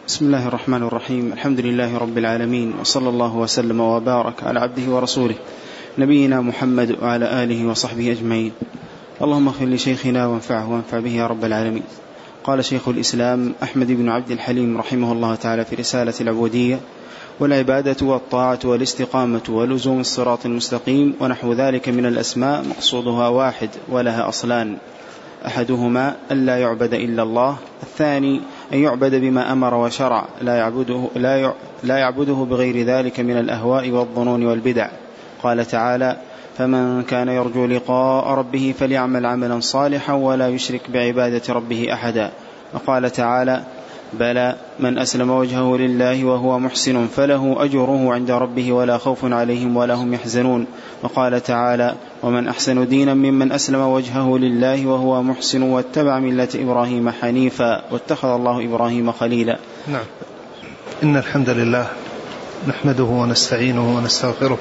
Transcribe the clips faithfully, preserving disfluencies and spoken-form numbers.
بسم الله الرحمن الرحيم. الحمد لله رب العالمين، وصلى الله وسلم وبارك على عبده ورسوله نبينا محمد وعلى آله وصحبه أجمعين. اللهم اغفر لشيخنا وانفعه وانفع به يا رب العالمين. قال شيخ الإسلام أحمد بن عبد الحليم رحمه الله تعالى في رسالة العبودية: والعبادة والطاعة والاستقامة ولزوم الصراط المستقيم ونحو ذلك من الأسماء مقصودها واحد ولها أصلان: أحدهما أن لا يعبد إلا الله، الثاني أن يعبد بما أمر وشرع، لا يعبده, لا لا يعبده بغير ذلك من الأهواء والظنون والبدع. قال تعالى: فمن كان يرجو لقاء ربه فليعمل عملا صالحا ولا يشرك بعبادة ربه أحدا. وقال تعالى: بلى من أسلم وجهه لله وهو محسن فله أجره عند ربه ولا خوف عليهم ولا هم يحزنون. وقال تعالى: ومن أحسن دينا ممن أسلم وجهه لله وهو محسن واتبع ملة إبراهيم حنيفا واتخذ الله إبراهيم خليلا. نعم. إن الحمد لله نحمده ونستعينه ونستغفره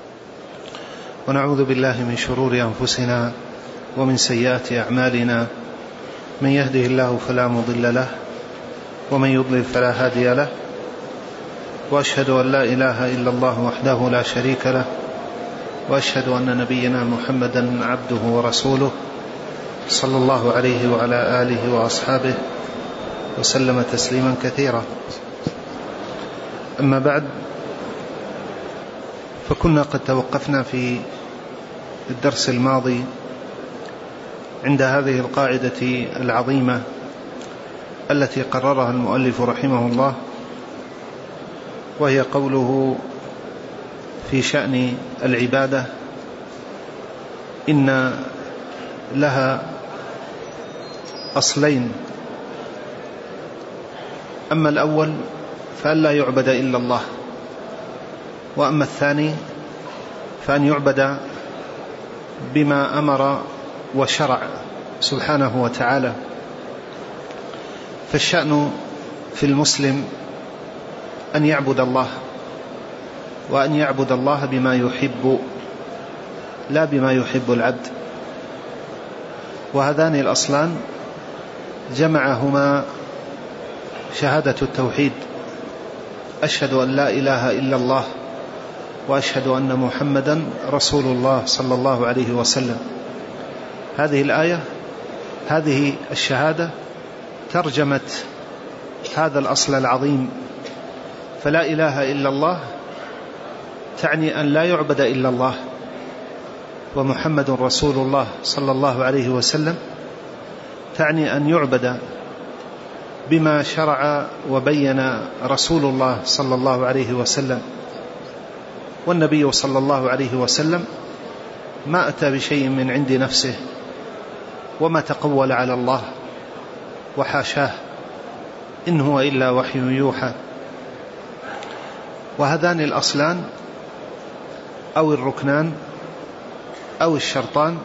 ونعوذ بالله من شرور أنفسنا ومن سيئات أعمالنا، من يهده الله فلا مضل له ومن يضلل فلا هادي له، وأشهد أن لا إله إلا الله وحده لا شريك له، وأشهد أن نبينا محمدا عبده ورسوله صلى الله عليه وعلى آله وأصحابه وسلم تسليما كثيرا. أما بعد، فكنا قد توقفنا في الدرس الماضي عند هذه القاعدة العظيمة التي قررها المؤلف رحمه الله، وهي قوله في شأن العبادة: إن لها أصلين، أما الأول فأن لا يعبد إلا الله، وأما الثاني فأن يعبد بما أمر وشرع سبحانه وتعالى. فالشأن في المسلم أن يعبد الله، وأن يعبد الله بما يحب لا بما يحب العبد. وهذان الأصلان جمعهما شهادة التوحيد: أشهد أن لا إله إلا الله وأشهد أن محمدا رسول الله صلى الله عليه وسلم. هذه الآية، هذه الشهادة ترجمت هذا الأصل العظيم. فلا إله إلا الله تعني أن لا يعبد إلا الله، ومحمد رسول الله صلى الله عليه وسلم تعني أن يعبد بما شرع وبين رسول الله صلى الله عليه وسلم. والنبي صلى الله عليه وسلم ما أتى بشيء من عند نفسه، وما تقول على الله، وحاشاه، إن هو إلا وحي يوحى. وهذان الأصلان أو الركنان أو الشرطان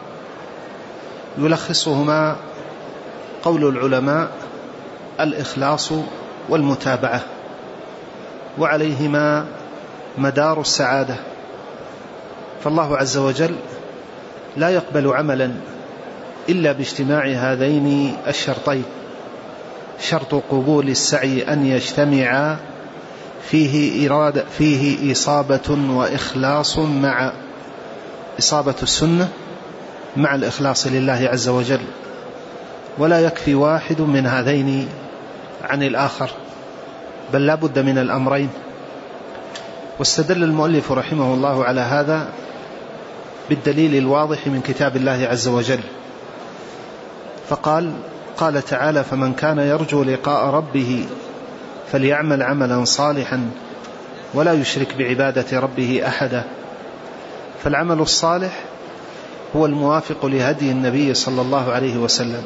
يلخصهما قول العلماء: الإخلاص والمتابعة، وعليهما مدار السعادة. فالله عز وجل لا يقبل عملا إلا باجتماع هذين الشرطين: شرط قبول السعي أن يجتمع فيه إرادة فيه إصابة وإخلاص، مع إصابة السنة مع الإخلاص لله عز وجل، ولا يكفي واحد من هذين عن الآخر، بل لا بد من الأمرين. واستدل المؤلف رحمه الله على هذا بالدليل الواضح من كتاب الله عز وجل، فقال: قال تعالى: فمن كان يرجو لقاء ربه فليعمل عملا صالحا ولا يشرك بعبادة ربه أحدا. فالعمل الصالح هو الموافق لهدي النبي صلى الله عليه وسلم،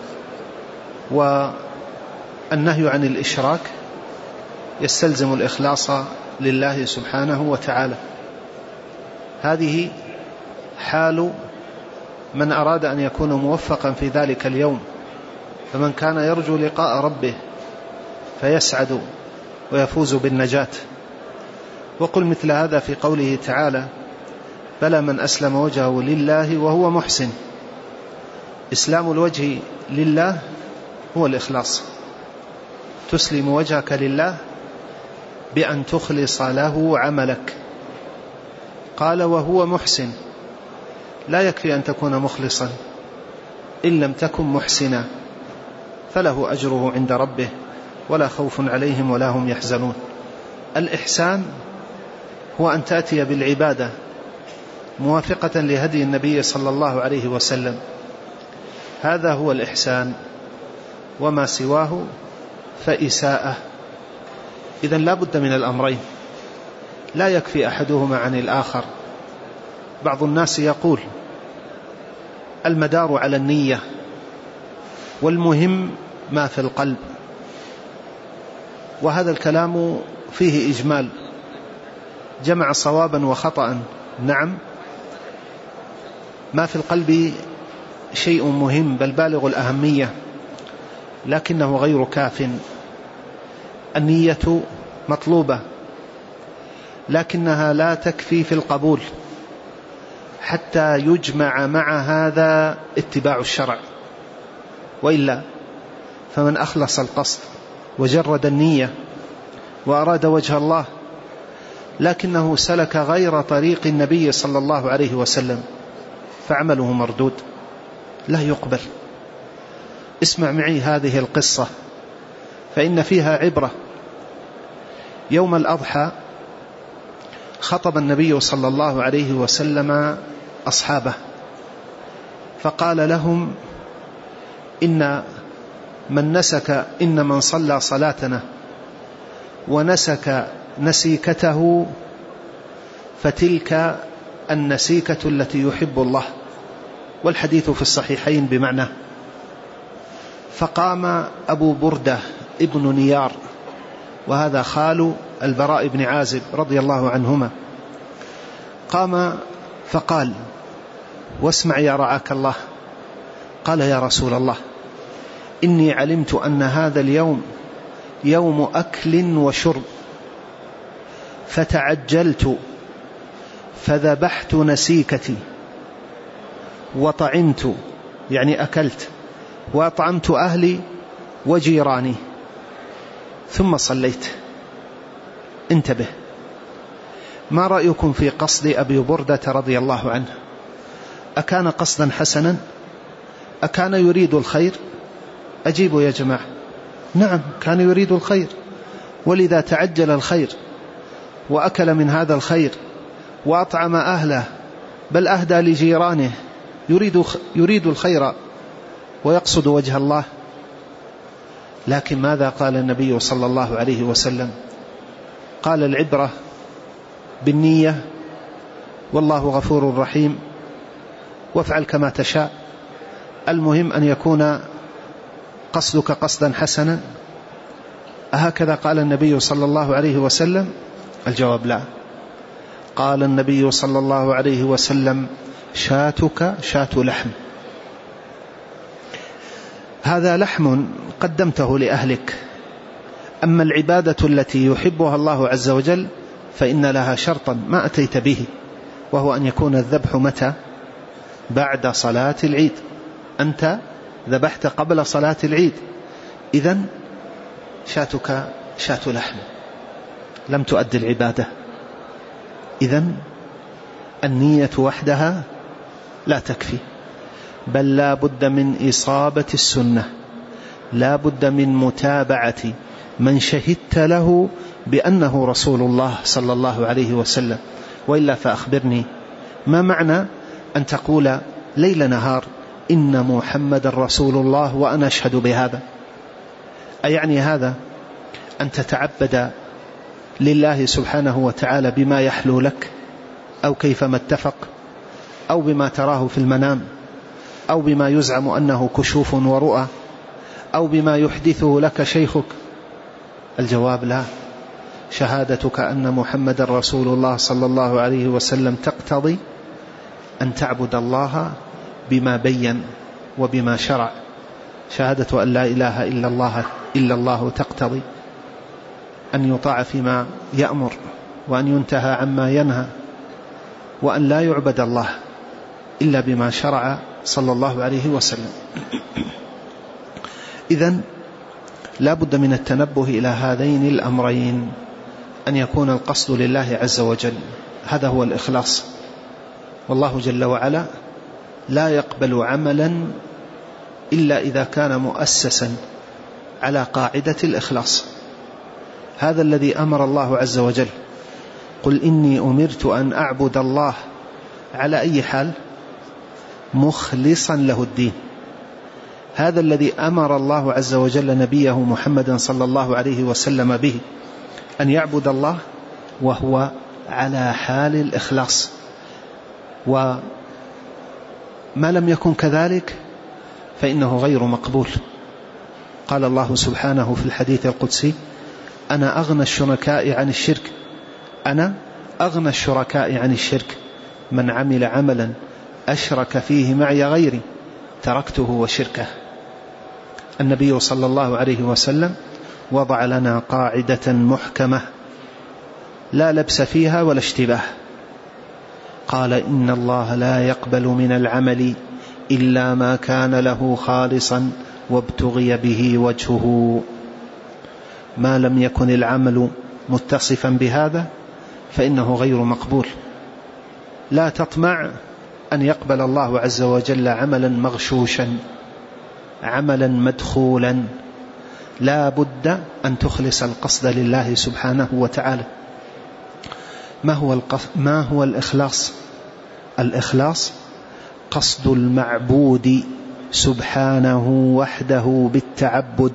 والنهي عن الإشراك يستلزم الإخلاص لله سبحانه وتعالى. هذه حال من أراد أن يكون موفقا في ذلك اليوم. فمن كان يرجو لقاء ربه فيسعد ويفوز بالنجاة. وقل مثل هذا في قوله تعالى: بلى من أسلم وجهه لله وهو محسن. إسلام الوجه لله هو الإخلاص، تسلم وجهك لله بأن تخلص له عملك. قال وهو محسن. لا يكفي أن تكون مخلصا، إن لم تكن محسنا فله أجره عند ربه ولا خوف عليهم ولا هم يحزنون. الإحسان هو أن تأتي بالعبادة موافقة لهدي النبي صلى الله عليه وسلم، هذا هو الإحسان، وما سواه فإساءة. إذن لا بد من الأمرين، لا يكفي أحدهما عن الآخر. بعض الناس يقول المدار على النية والمهم ما في القلب، وهذا الكلام فيه إجمال، جمع صوابا وخطأ. نعم، ما في القلب شيء مهم بل بالغ الأهمية، لكنه غير كاف. النية مطلوبة لكنها لا تكفي في القبول حتى يجمع مع هذا اتباع الشرع، وإلا فمن أخلص القصد وجرد النية وأراد وجه الله لكنه سلك غير طريق النبي صلى الله عليه وسلم فعمله مردود لا يقبل. اسمع معي هذه القصة فإن فيها عبرة. يوم الأضحى خطب النبي صلى الله عليه وسلم أصحابه فقال لهم إن من نسك إن من صلى صلاتنا ونسك نسيكته فتلك النسيكة التي يحب الله، والحديث في الصحيحين بمعنى. فقام أبو بردة ابن نيار، وهذا خال البراء بن عازب رضي الله عنهما، قام فقال واسمع يا رعاك الله، قال يا رسول الله إني علمت أن هذا اليوم يوم أكل وشرب فتعجلت فذبحت نسيكتي وطعمت، يعني أكلت، وأطعمت أهلي وجيراني ثم صليت. انتبه، ما رأيكم في قصد أبي بردة رضي الله عنه؟ أكان قصدا حسنا؟ أكان يريد الخير؟ أجيبوا يا جماعة. نعم، كان يريد الخير، ولذا تعجل الخير وأكل من هذا الخير وأطعم أهله، بل أهدى لجيرانه، يريد, يريد الخير ويقصد وجه الله. لكن ماذا قال النبي صلى الله عليه وسلم؟ قال العبرة بالنية والله غفور رحيم وافعل كما تشاء، المهم أن يكون قصدك قصدا حسنا. أهكذا قال النبي صلى الله عليه وسلم؟ الجواب لا. قال النبي صلى الله عليه وسلم شاتك شات لحم، هذا لحم قدمته لأهلك، أما العبادة التي يحبها الله عز وجل فإن لها شرطا ما أتيت به، وهو أن يكون الذبح متى؟ بعد صلاة العيد. أنت ذبحت قبل صلاة العيد، إذن شاتك شات لحم، لم تؤدي العبادة. إذن النية وحدها لا تكفي، بل لا بد من إصابة السنة، لا بد من متابعة من شهدت له بأنه رسول الله صلى الله عليه وسلم. وإلا فأخبرني، ما معنى أن تقول ليل نهار إن محمد رسول الله وأنا أشهد بهذا؟ أيعني هذا أن تتعبد لله سبحانه وتعالى بما يحلو لك، أو كيفما اتفق، أو بما تراه في المنام، أو بما يزعم أنه كشوف ورؤى، أو بما يحدثه لك شيخك؟ الجواب لا. شهادتك أن محمد رسول الله صلى الله عليه وسلم تقتضي أن تعبد الله بما بين وبما شرع. شهادة أن لا إله إلا الله إلا الله تقتضي أن يطاع فيما يأمر وأن ينتهى عما ينهى، وأن لا يعبد الله إلا بما شرع صلى الله عليه وسلم. إذن لا بد من التنبه إلى هذين الأمرين، أن يكون القصد لله عز وجل، هذا هو الإخلاص. والله جل وعلا لا يقبل عملا إلا إذا كان مؤسسا على قاعدة الإخلاص. هذا الذي أمر الله عز وجل: قل إني أمرت أن أعبد الله على أي حال؟ مخلصا له الدين. هذا الذي أمر الله عز وجل نبيه محمدا صلى الله عليه وسلم به، أن يعبد الله وهو على حال الإخلاص. وما لم يكن كذلك فإنه غير مقبول. قال الله سبحانه في الحديث القدسي: أنا أغنى الشركاء عن الشرك أنا أغنى الشركاء عن الشرك من عمل عملا أشرك فيه معي غيري تركته وشركه. النبي صلى الله عليه وسلم وضع لنا قاعدة محكمة لا لبس فيها ولا اشتباه. قال: إن الله لا يقبل من العمل إلا ما كان له خالصا وابتغي به وجهه. ما لم يكن العمل متصفا بهذا فإنه غير مقبول. لا تطمع أن يقبل الله عز وجل عملا مغشوشا، عملا مدخولا. لا بد أن تخلص القصد لله سبحانه وتعالى. ما هو, ما هو الإخلاص؟ الإخلاص قصد المعبود سبحانه وحده بالتعبد،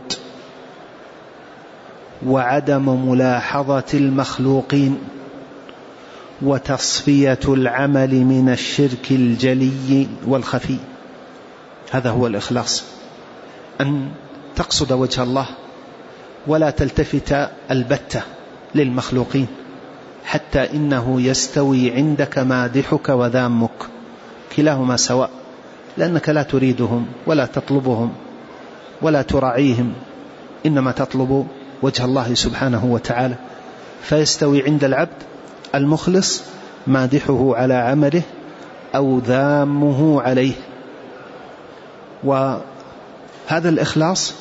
وعدم ملاحظة المخلوقين، وتصفية العمل من الشرك الجلي والخفي. هذا هو الإخلاص، أن تقصد وجه الله ولا تلتفت البتة للمخلوقين، حتى إنه يستوي عندك مادحك وذامك، كلاهما سواء، لأنك لا تريدهم ولا تطلبهم ولا تراعيهم، إنما تطلب وجه الله سبحانه وتعالى. فيستوي عند العبد المخلص مادحه على عمله أو ذامه عليه. وهذا الإخلاص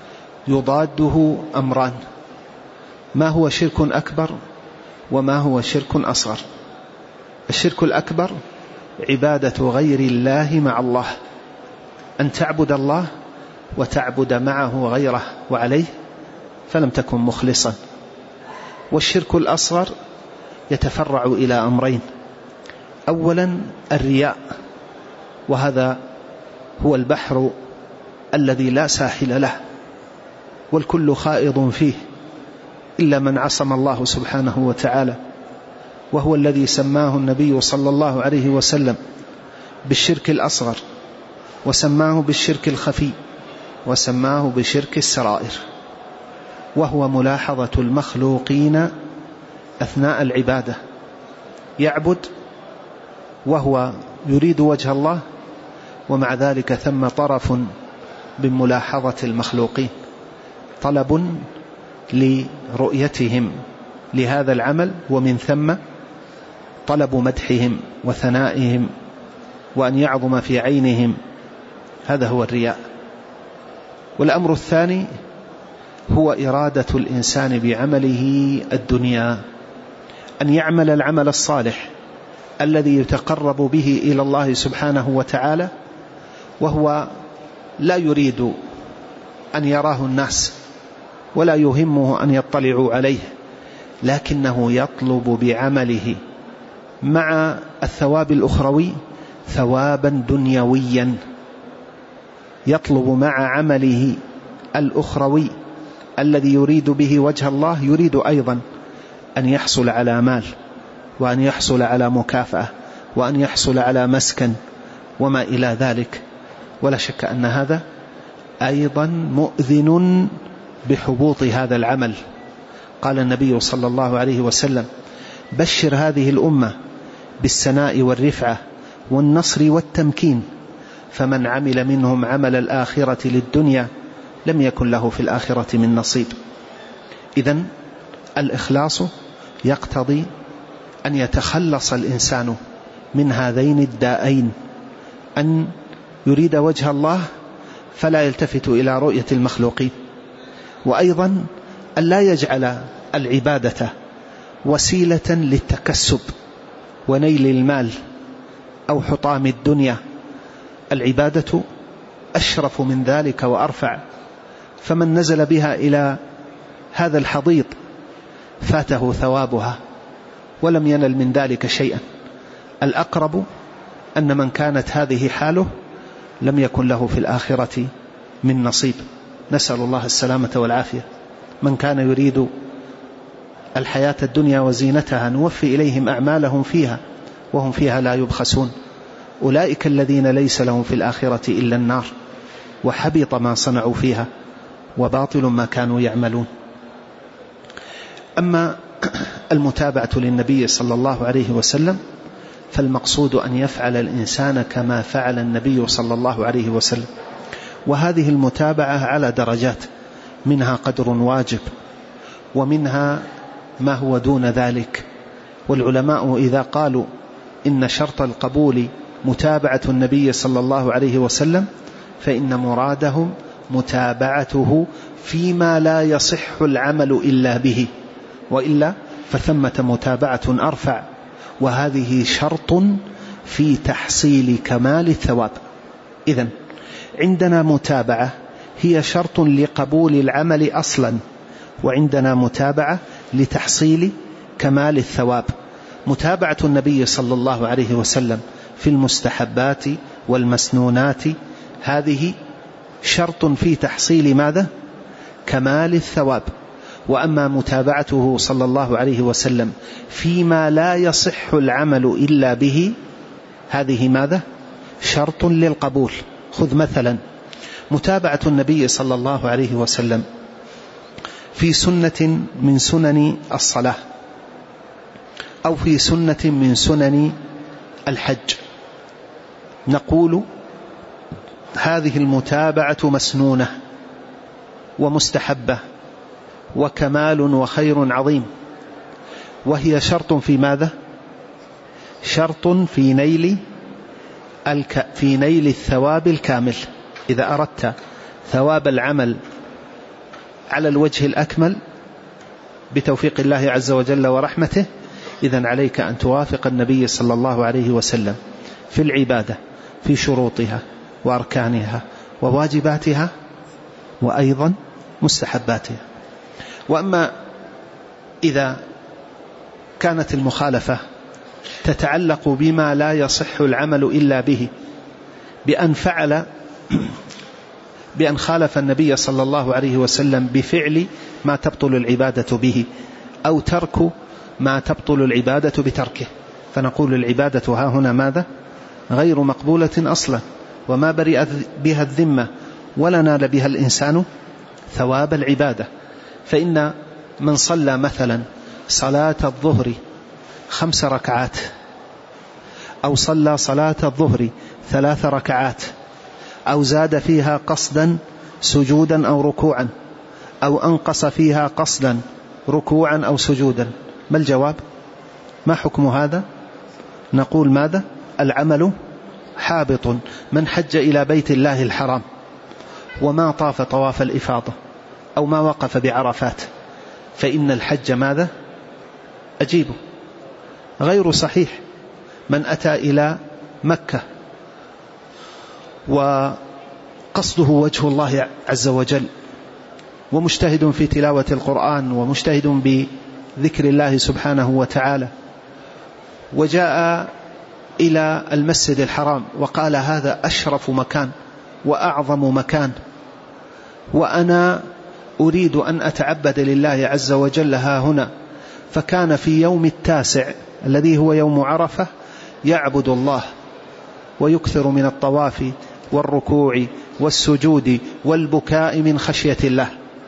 يضاده أمران: ما هو شرك أكبر وما هو شرك أصغر. الشرك الأكبر عبادة غير الله مع الله، أن تعبد الله وتعبد معه غيره وعليه، فلم تكن مخلصا. والشرك الأصغر يتفرع إلى أمرين: أولا الرياء، وهذا هو البحر الذي لا ساحل له والكل خائض فيه إلا من عصم الله سبحانه وتعالى، وهو الذي سماه النبي صلى الله عليه وسلم بالشرك الأصغر، وسماه بالشرك الخفي، وسماه بشرك السرائر، وهو ملاحظة المخلوقين أثناء العبادة. يعبد وهو يريد وجه الله، ومع ذلك ثم طرف بملاحظة المخلوقين، طلب لرؤيتهم لهذا العمل، ومن ثم طلب مدحهم وثنائهم وأن يعظم في عينهم. هذا هو الرياء. والأمر الثاني هو إرادة الإنسان بعمله الدنيا، أن يعمل العمل الصالح الذي يتقرب به إلى الله سبحانه وتعالى، وهو لا يريد أن يراه الناس ولا يهمه أن يطلعوا عليه، لكنه يطلب بعمله مع الثواب الأخروي ثوابا دنيويا. يطلب مع عمله الأخروي الذي يريد به وجه الله، يريد أيضا أن يحصل على مال، وأن يحصل على مكافأة، وأن يحصل على مسكن وما إلى ذلك. ولا شك أن هذا أيضا مؤذن بحبوط هذا العمل. قال النبي صلى الله عليه وسلم: بشر هذه الأمة بالسناء والرفعة والنصر والتمكين، فمن عمل منهم عمل الآخرة للدنيا لم يكن له في الآخرة من نصيب. إذن الإخلاص يقتضي أن يتخلص الإنسان من هذين الدائين، أن يريد وجه الله فلا يلتفت إلى رؤية المخلوقين، وأيضا أن لا يجعل العبادة وسيلة للتكسب ونيل المال أو حطام الدنيا. العبادة أشرف من ذلك وأرفع، فمن نزل بها إلى هذا الحضيض فاته ثوابها ولم ينل من ذلك شيئا. الأقرب أن من كانت هذه حاله لم يكن له في الآخرة من نصيب، نسأل الله السلامة والعافية. من كان يريد الحياة الدنيا وزينتها نوفي إليهم أعمالهم فيها وهم فيها لا يبخسون، أولئك الذين ليس لهم في الآخرة إلا النار وحبط ما صنعوا فيها وباطل ما كانوا يعملون. أما المتابعة للنبي صلى الله عليه وسلم فالمقصود أن يفعل الإنسان كما فعل النبي صلى الله عليه وسلم، وهذه المتابعة على درجات، منها قدر واجب ومنها ما هو دون ذلك. والعلماء إذا قالوا إن شرط القبول متابعة النبي صلى الله عليه وسلم فإن مرادهم متابعته فيما لا يصح العمل إلا به، وإلا فثمة متابعة أرفع، وهذه شرط في تحصيل كمال الثواب. إذن عندنا متابعة هي شرط لقبول العمل أصلا، وعندنا متابعة لتحصيل كمال الثواب. متابعة النبي صلى الله عليه وسلم في المستحبات والمسنونات هذه شرط في تحصيل ماذا؟ كمال الثواب. وأما متابعته صلى الله عليه وسلم فيما لا يصح العمل إلا به هذه ماذا؟ شرط للقبول. خذ مثلا متابعة النبي صلى الله عليه وسلم في سنة من سنن الصلاة أو في سنة من سنن الحج، نقول هذه المتابعة مسنونة ومستحبة وكمال وخير عظيم، وهي شرط في ماذا؟ شرط في نيل الك... في نيل الثواب الكامل. إذا أردت ثواب العمل على الوجه الأكمل بتوفيق الله عز وجل ورحمته، إذن عليك أن توافق النبي صلى الله عليه وسلم في العبادة في شروطها وأركانها وواجباتها وأيضا مستحباتها. وأما إذا كانت المخالفة تتعلق بما لا يصح العمل إلا به، بأن فعل بأن خالف النبي صلى الله عليه وسلم بفعل ما تبطل العبادة به، أو ترك ما تبطل العبادة بتركه، فنقول العبادة ها هنا ماذا؟ غير مقبولة أصلا، وما برئت بها الذمة ولا نال بها الإنسان ثواب العبادة. فإن من صلى مثلا صلاة الظهر خمس ركعات، أو صلى صلاة الظهر ثلاث ركعات، أو زاد فيها قصدا سجودا أو ركوعا، أو أنقص فيها قصدا ركوعا أو سجودا، ما الجواب؟ ما حكم هذا؟ نقول ماذا؟ العمل حابط. من حج إلى بيت الله الحرام وما طاف طواف الإفاضة أو ما وقف بعرفات فإن الحج ماذا؟ أجيبه غير صحيح. من أتى إلى مكة وقصده وجه الله عز وجل ومجتهد في تلاوة القرآن ومجتهد بذكر الله سبحانه وتعالى، وجاء إلى المسجد الحرام وقال هذا أشرف مكان وأعظم مكان، وأنا أريد أن أتعبد لله عز وجل ها هنا، فكان في يوم التاسع الذي هو يوم عرفة يعبد الله ويكثر من الطواف والركوع والسجود والبكاء من خشية الله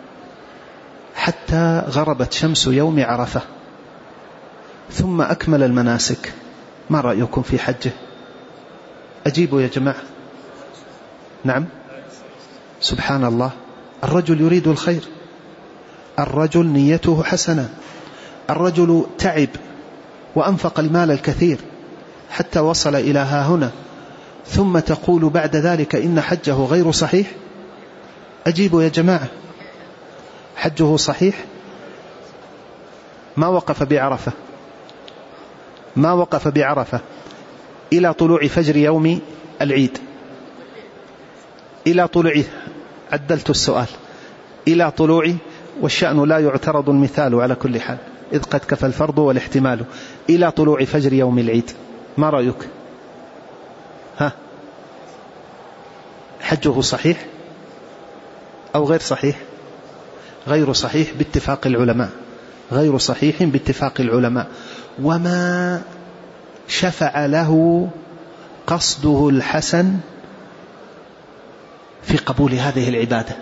حتى غربت شمس يوم عرفة، ثم أكمل المناسك. ما رأيكم في حجه؟ أجيبوا يا جماعة. نعم، سبحان الله، الرجل يريد الخير، الرجل نيته حسنة، الرجل تعب وأنفق المال الكثير حتى وصل إلى ها هنا، ثم تقول بعد ذلك إن حجه غير صحيح؟ أجيبوا يا جماعة. حجه صحيح؟ ما وقف بعرفة ما وقف بعرفة إلى طلوع فجر يوم العيد، إلى طلوع، عدلت السؤال، إلى طلوع، والشأن لا يعترض المثال على كل حال إذ قد كفى الفرض والاحتمال، إلى طلوع فجر يوم العيد، ما رأيك؟ ها، حجه صحيح أو غير صحيح؟ غير صحيح باتفاق العلماء، غير صحيح باتفاق العلماء. وما شفع له قصده الحسن في قبول هذه العبادة،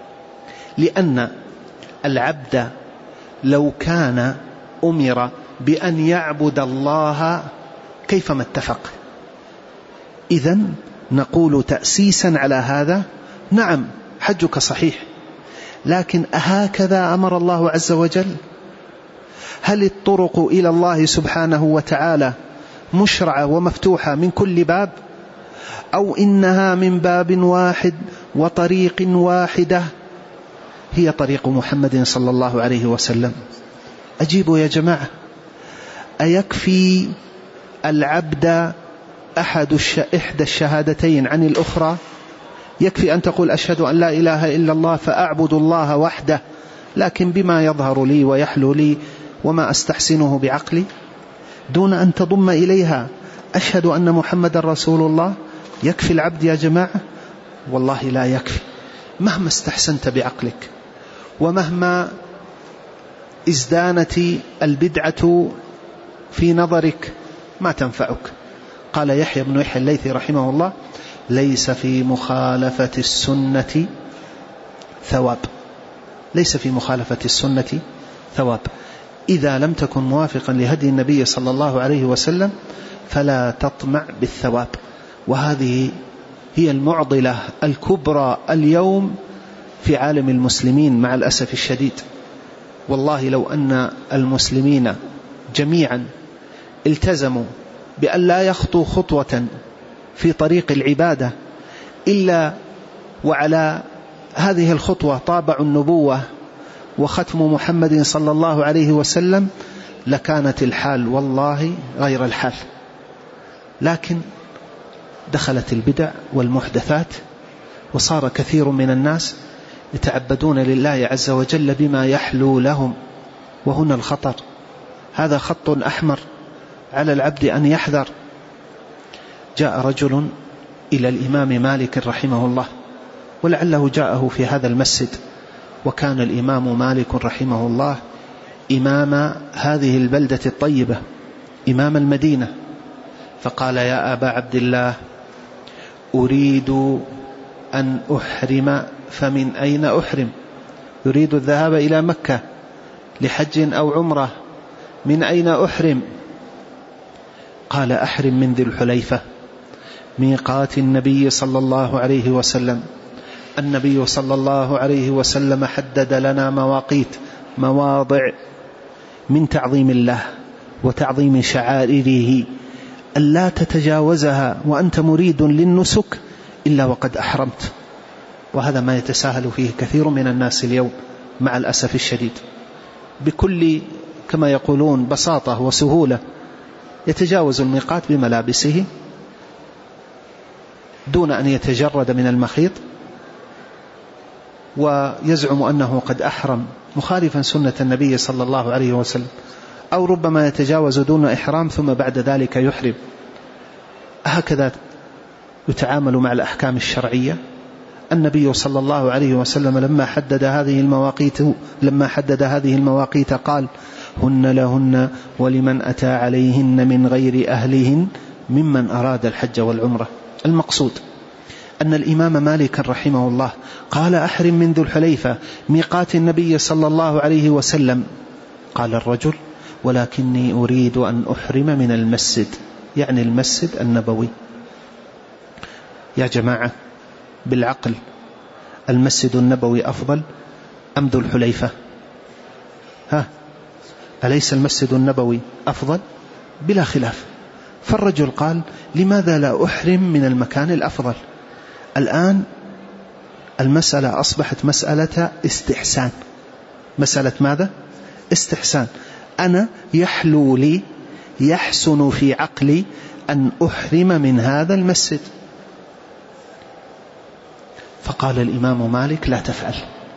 لأن العبد لو كان أمر بأن يعبد الله كيفما اتفق، إذن نقول تأسيسا على هذا نعم حجك صحيح، لكن أهكذا أمر الله عز وجل؟ هل الطرق إلى الله سبحانه وتعالى مشرعة ومفتوحة من كل باب، أو إنها من باب واحد وطريق واحدة هي طريق محمد صلى الله عليه وسلم؟ أجيبوا يا جماعة، أيكفي العبد أحد الش... إحدى الشهادتين عن الأخرى؟ يكفي أن تقول أشهد أن لا إله إلا الله فأعبد الله وحده لكن بما يظهر لي ويحلو لي وما أستحسنه بعقلي، دون أن تضم إليها أشهد أن محمد رسول الله؟ يكفي العبد يا جماعة؟ والله لا يكفي، مهما استحسنت بعقلك ومهما ازدانت البدعة في نظرك ما تنفعك. قال يحيى بن يحيى الليثي رحمه الله: ليس في مخالفة السنة ثواب، ليس في مخالفة السنة ثواب، إذا لم تكن موافقا لهدي النبي صلى الله عليه وسلم فلا تطمع بالثواب. وهذه هي المعضلة الكبرى اليوم في عالم المسلمين مع الأسف الشديد. والله لو أن المسلمين جميعا التزموا بأن لا يخطوا خطوة في طريق العبادة إلا وعلى هذه الخطوة طابع النبوة وختم محمد صلى الله عليه وسلم، لكانت الحال والله غير الحال. لكن دخلت البدع والمحدثات وصار كثير من الناس يتعبدون لله عز وجل بما يحلو لهم، وهنا الخطر. هذا خط أحمر على العبد أن يحذر. جاء رجل إلى الإمام مالك رحمه الله، ولعله جاءه في هذا المسجد، وكان الإمام مالك رحمه الله إمام هذه البلدة الطيبة، إمام المدينة، فقال: يا أبا عبد الله، أريد أن أحرم، فمن أين أحرم؟ يريد الذهاب إلى مكة لحج أو عمرة، من أين أحرم؟ قال: أحرم من ذي الحليفة، ميقات النبي صلى الله عليه وسلم. النبي صلى الله عليه وسلم حدد لنا مواقيت، مواضع من تعظيم الله وتعظيم شعائره ألا تتجاوزها وأنت مريد للنسك إلا وقد أحرمت. وهذا ما يتساهل فيه كثير من الناس اليوم مع الأسف الشديد، بكل كما يقولون بساطة وسهولة يتجاوز الميقات بملابسه دون أن يتجرد من المخيط، ويزعم أنه قد أحرم مخالفا سنة النبي صلى الله عليه وسلم، أو ربما يتجاوز دون إحرام ثم بعد ذلك يحرم. هكذا يتعامل مع الأحكام الشرعية. النبي صلى الله عليه وسلم لما حدد هذه المواقيت لما حدد هذه المواقيت قال: هن لهن ولمن أتى عليهن من غير أهلهن ممن أراد الحج والعمرة. المقصود أن الإمام مالك رحمه الله قال: أحرم من ذو الحليفة، ميقات النبي صلى الله عليه وسلم. قال الرجل: ولكني أريد أن أحرم من المسجد، يعني المسجد النبوي. يا جماعة بالعقل، المسجد النبوي أفضل أم ذو الحليفة؟ ها، أليس المسجد النبوي أفضل؟ بلا خلاف. فالرجل قال: لماذا لا أحرم من المكان الأفضل؟ الآن المسألة أصبحت مسألة استحسان، مسألة ماذا؟ استحسان. أنا يحلو لي، يحسن في عقلي أن أحرم من هذا المسجد. فقال الإمام مالك: لا تفعل.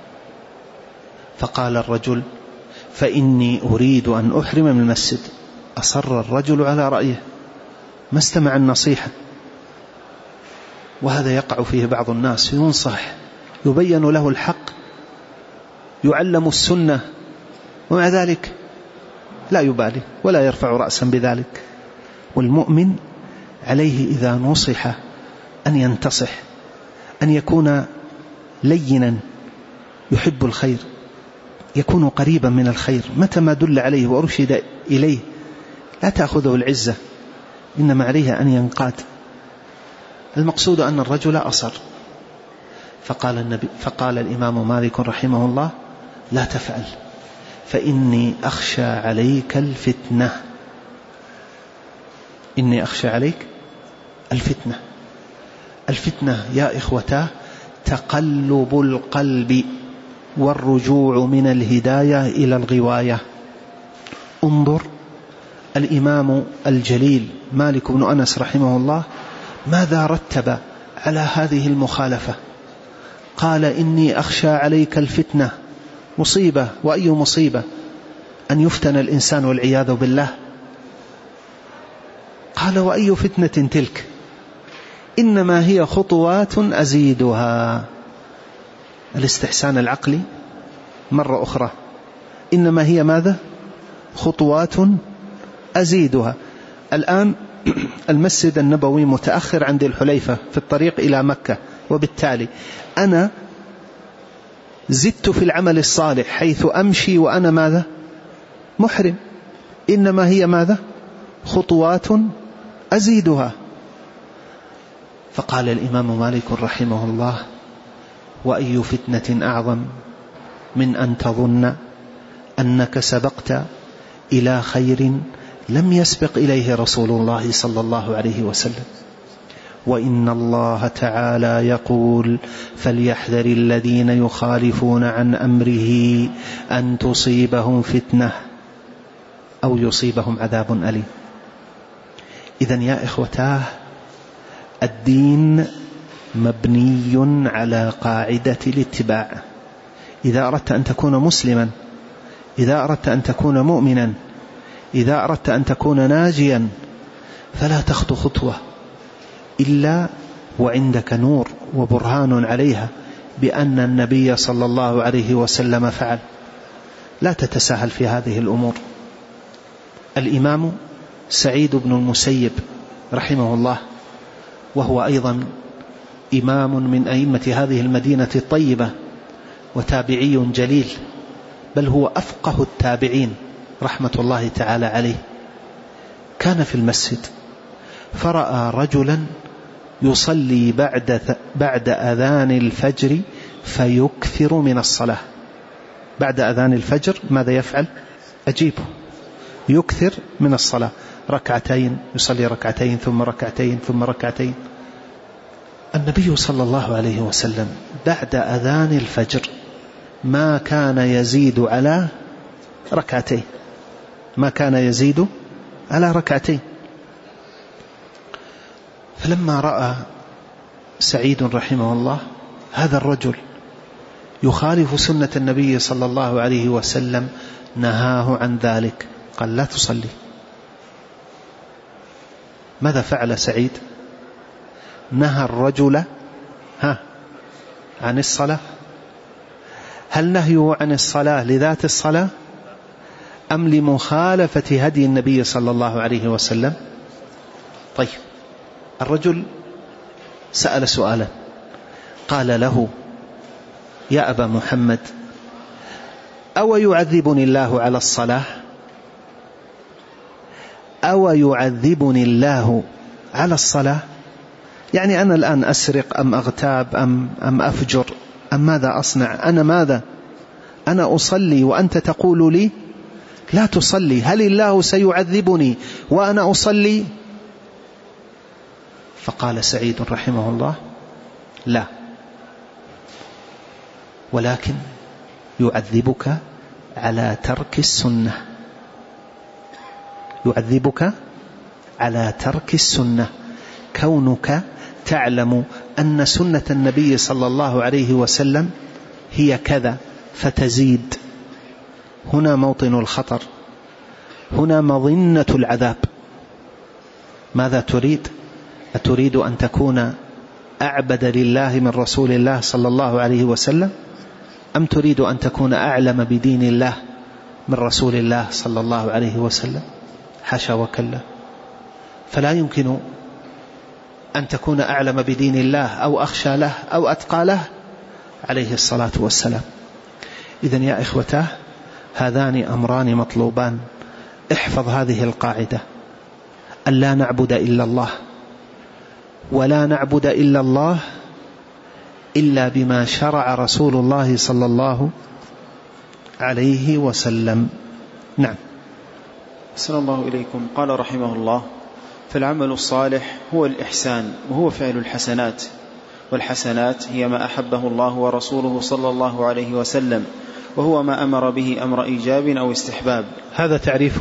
فقال الرجل: فإني أريد أن أحرم من المسجد. أصر الرجل على رأيه، ما استمع النصيحة. وهذا يقع فيه بعض الناس، ينصح، يبين له الحق، يعلم السنة، ومع ذلك لا يبالي ولا يرفع رأسا بذلك. والمؤمن عليه إذا نصح أن ينتصح، أن يكون لينا، يحب الخير، يكون قريبا من الخير. متى ما دل عليه وأرشد إليه لا تأخذه العزة، إنما عليه أن ينقاد. المقصود أن الرجل أصر. فقال, النبي فقال الإمام مالك رحمه الله: لا تفعل، فإني أخشى عليك الفتنة. إني أخشى عليك الفتنة. الفتنة يا إخوتاه تقلب القلب والرجوع من الهداية إلى الغواية. انظر الإمام الجليل مالك بن أنس رحمه الله ماذا رتب على هذه المخالفة. قال: إني أخشى عليك الفتنة. مصيبة، وأي مصيبة أن يفتن الإنسان والعياذ بالله. قال: وأي فتنة تلك؟ إنما هي خطوات أزيدها. الاستحسان العقلي مرة أخرى، إنما هي ماذا؟ خطوات أزيدها. الآن المسجد النبوي متأخر عند الحليفة في الطريق إلى مكة، وبالتالي أنا زدت في العمل الصالح حيث أمشي وأنا ماذا؟ محرم. إنما هي ماذا؟ خطوات أزيدها. فقال الإمام مالك رحمه الله: وأي فتنة أعظم من أن تظن أنك سبقت إلى خير لم يسبق إليه رسول الله صلى الله عليه وسلم. وإن الله تعالى يقول: فليحذر الذين يخالفون عن أمره أن تصيبهم فتنة أو يصيبهم عذاب أليم. إذن يا إخوتاه، الدين مبني على قاعدة الاتباع. إذا أردت أن تكون مسلما، إذا أردت أن تكون مؤمنا، إذا أردت أن تكون ناجيا، فلا تخطو خطوة إلا وعندك نور وبرهان عليها بأن النبي صلى الله عليه وسلم فعل. لا تتساهل في هذه الأمور. الإمام سعيد بن المسيب رحمه الله، وهو أيضا إمام من أئمة هذه المدينة الطيبة وتابعي جليل، بل هو أفقه التابعين رحمة الله تعالى عليه، كان في المسجد فرأى رجلا يصلي بعد, بعد أذان الفجر فيكثر من الصلاة. بعد أذان الفجر ماذا يفعل؟ أجيبه، يكثر من الصلاة، ركعتين، يصلي ركعتين ثم ركعتين ثم ركعتين. النبي صلى الله عليه وسلم بعد أذان الفجر ما كان يزيد على ركعتين، ما كان يزيد على ركعتين. فلما رأى سعيد رحمه الله هذا الرجل يخالف سنة النبي صلى الله عليه وسلم نهاه عن ذلك، قال: لا تصلي. ماذا فعل سعيد؟ نهى الرجل ها عن الصلاة. هل نهيه عن الصلاة لذات الصلاة أم لمخالفة هدي النبي صلى الله عليه وسلم؟ طيب، الرجل سأل سؤالا، قال له: يا أبا محمد، أو يعذبني الله على الصلاة؟ أو يعذبني الله على الصلاة؟ يعني أنا الآن أسرق أم أغتاب أم, أم أفجر أم ماذا أصنع؟ أنا ماذا؟ أنا أصلي وأنت تقول لي لا تصلي. هل الله سيعذبني وأنا أصلي؟ فقال سعيد رحمه الله: لا، ولكن يعذبك على ترك السنة، يعذبك على ترك السنة، كونك تعلم أن سنة النبي صلى الله عليه وسلم هي كذا فتزيد. هنا موطن الخطر، هنا مظنة العذاب. ماذا تريد؟ أتريد أن تكون أعبد لله من رسول الله صلى الله عليه وسلم، أم تريد أن تكون أعلم بدين الله من رسول الله صلى الله عليه وسلم؟ حاشا وكلا. فلا يمكن أن تكون أعلم بدين الله أو أخشى له أو أتقى له عليه الصلاة والسلام. إذن يا إخوتاه، هذان أمران مطلوبان. احفظ هذه القاعدة: أن لا نعبد إلا الله، ولا نعبد إلا الله إلا بما شرع رسول الله صلى الله عليه وسلم. نعم. أحسن الله إليكم. قال رحمه الله: فالعمل الصالح هو الإحسان، وهو فعل الحسنات، والحسنات هي ما أحبه الله ورسوله صلى الله عليه وسلم، وهو ما أمر به أمر إيجاب أو استحباب. هذا تعريف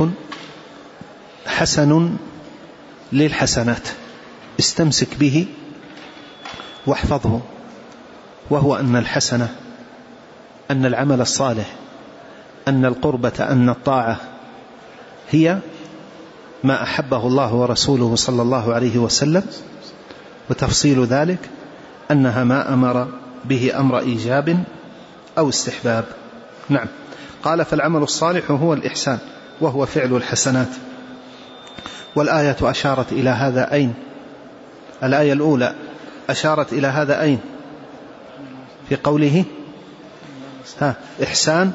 حسن للحسنات، استمسك به واحفظه، وهو أن الحسنة، أن العمل الصالح، أن القربة، أن الطاعة هي ما أحبه الله ورسوله صلى الله عليه وسلم، وتفصيل ذلك أنها ما أمر به أمر إيجاب أو استحباب. نعم. قال: فالعمل الصالح هو الإحسان، وهو فعل الحسنات. والآية أشارت إلى هذا أين؟ الآية الأولى أشارت إلى هذا أين؟ في قوله ها إحسان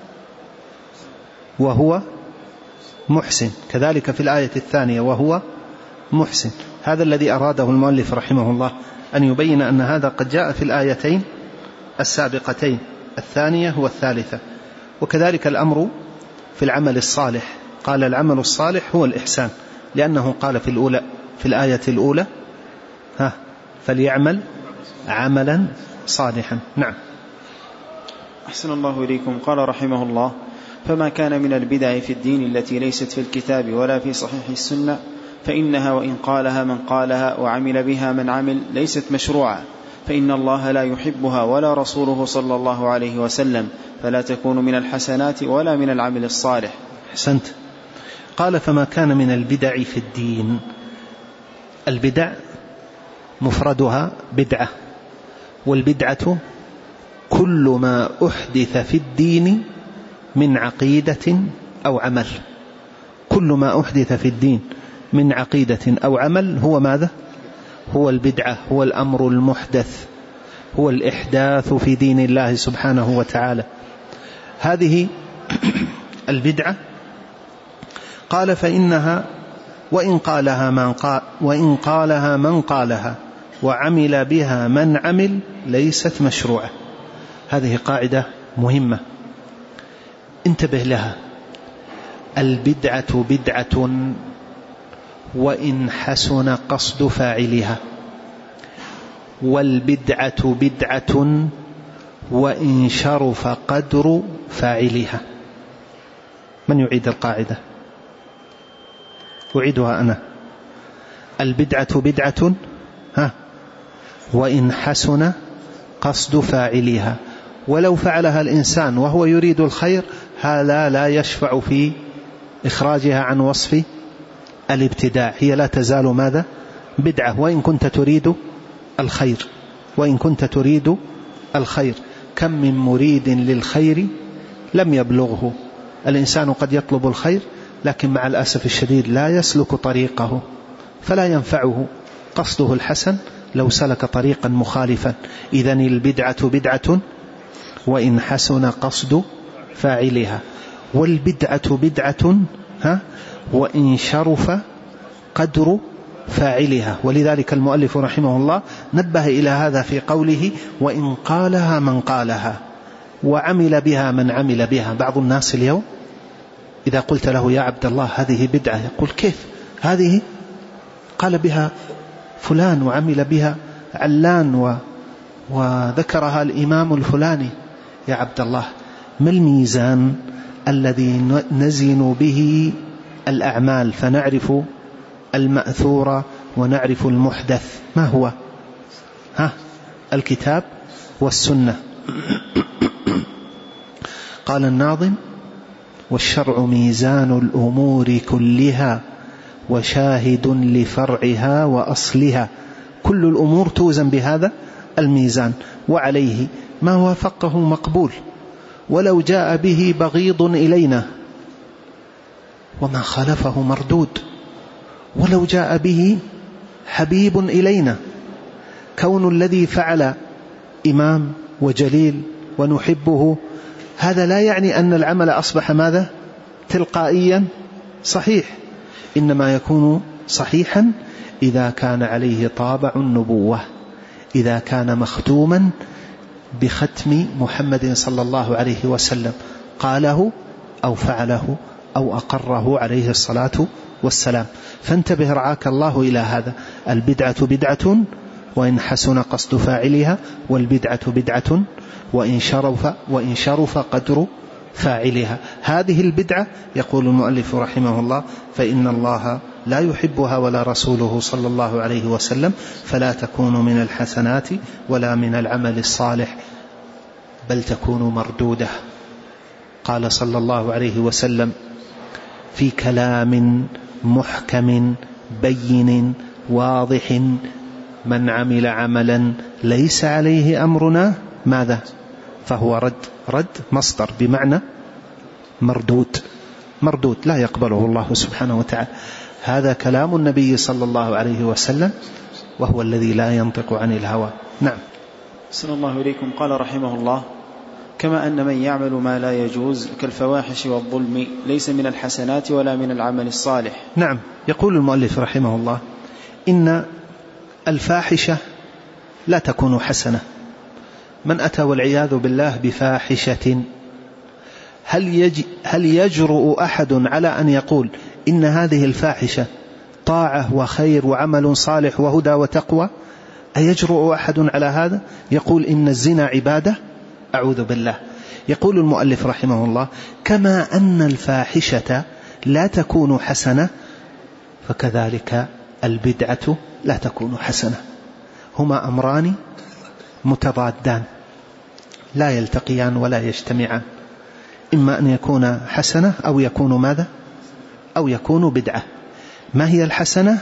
وهو محسن، كذلك في الآية الثانية وهو محسن. هذا الذي أراده المؤلف رحمه الله، أن يبين أن هذا قد جاء في الآيتين السابقتين، الثانية والثالثة. وكذلك الأمر في العمل الصالح، قال: العمل الصالح هو الإحسان، لأنه قال في الأولى، في الآية الأولى ها فليعمل عملا صالحا. نعم. أحسن الله إليكم. قال رحمه الله: فما كان من البدع في الدين التي ليست في الكتاب ولا في صحيح السنة فإنها وإن قالها من قالها وعمل بها من عمل ليست مشروعة، فإن الله لا يحبها ولا رسوله صلى الله عليه وسلم، فلا تكون من الحسنات ولا من العمل الصالح. أحسنت. قال: فما كان من البدع في الدين. البدع مفردها بدعة، والبدعة كل ما أحدث في الدين من عقيدة أو عمل. كل ما أحدث في الدين من عقيدة أو عمل هو ماذا؟ هو البدعة، هو الأمر المحدث، هو الإحداث في دين الله سبحانه وتعالى. هذه البدعة قال: فإنها وإن قالها من قال وإن قالها من قالها وعمل بها من عمل ليست مشروعة. هذه قاعدة مهمة، انتبه لها. البدعة بدعة وإن حسن قصد فاعلها، والبدعة بدعة وإن شرف قدر فاعلها. من يعيد القاعدة؟ أعيدها أنا. البدعة بدعة ها وإن حسن قصد فاعلها، ولو فعلها الإنسان وهو يريد الخير هذا لا يشفع في إخراجها عن وصف الابتداع. هي لا تزال ماذا؟ بدعة، وإن كنت تريد الخير، وإن كنت تريد الخير. كم من مريد للخير لم يبلغه. الإنسان قد يطلب الخير لكن مع الأسف الشديد لا يسلك طريقه، فلا ينفعه قصده الحسن لو سلك طريقا مخالفا. إذن البدعة بدعة وإن حسن قصد فاعلها، والبدعة بدعة ها وإن شرف قدر فاعلها. ولذلك المؤلف رحمه الله نبه إلى هذا في قوله: وإن قالها من قالها وعمل بها من عمل بها. بعض الناس اليوم إذا قلت له: يا عبد الله هذه بدعة، يقول: كيف هذه؟ قال بها فلان وعمل بها علان و... وذكرها الإمام الفلاني. يا عبد الله، ما الميزان الذي نزن به الأعمال فنعرف المأثور ونعرف المحدث. ما هو؟ ها الكتاب والسنة. قال الناظم: والشرع ميزان الأمور كلها وشاهد لفرعها وأصلها. كل الأمور توزن بهذا الميزان، وعليه ما وافقه مقبول ولو جاء به بغيض إلينا، وما خالفه مردود ولو جاء به حبيب إلينا. كون الذي فعل إمام وجليل ونحبه هذا لا يعني أن العمل أصبح ماذا؟ تلقائيا صحيح، إنما يكون صحيحا إذا كان عليه طابع النبوة، إذا كان مختوما بختم محمد صلى الله عليه وسلم، قاله أو فعله أو أقره عليه الصلاة والسلام. فانتبه رعاك الله إلى هذا. البدعة بدعة وإن حسن قصد فاعلها، والبدعة بدعة وإن شرف, وإن شرف قدر فاعلها. هذه البدعة يقول المؤلف رحمه الله: فإن الله لا يحبها ولا رسوله صلى الله عليه وسلم، فلا تكون من الحسنات ولا من العمل الصالح، بل تكون مردودة. قال صلى الله عليه وسلم في كلام محكم بين واضح: من عمل عملا ليس عليه أمرنا ماذا؟ فهو رد. رد مصدر بمعنى مردود، مردود لا يقبله الله سبحانه وتعالى. هذا كلام النبي صلى الله عليه وسلم، وهو الذي لا ينطق عن الهوى. نعم. صلى الله إليكم. قال رحمه الله: كما أن من يعمل ما لا يجوز كالفواحش والظلم ليس من الحسنات ولا من العمل الصالح. نعم. يقول المؤلف رحمه الله: إن الفاحشة لا تكون حسنة. من أتى والعياذ بالله بفاحشة، هل, يج... هل يجرؤ أحد على أن يقول إن هذه الفاحشة طاعة وخير وعمل صالح وهدى وتقوى؟ أيجرؤ أحد على هذا؟ يقول إن الزنا عبادة؟ أعوذ بالله. يقول المؤلف رحمه الله: كما أن الفاحشة لا تكون حسنة، فكذلك البدعة لا تكون حسنة. هما أمران متضادان لا يلتقيان ولا يجتمعان، إما أن يكون حسنة أو يكون ماذا؟ أو يكون بدعة. ما هي الحسنة؟